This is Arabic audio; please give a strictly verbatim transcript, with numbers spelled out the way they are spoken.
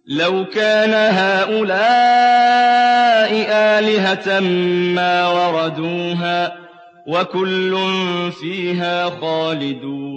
لَوْ كَانَ هَٰؤُلَاءِ آلِهَةً مَّا وَرَدُوهَا ۖ وَكُلٌّ فِيهَا خَالِدُونَ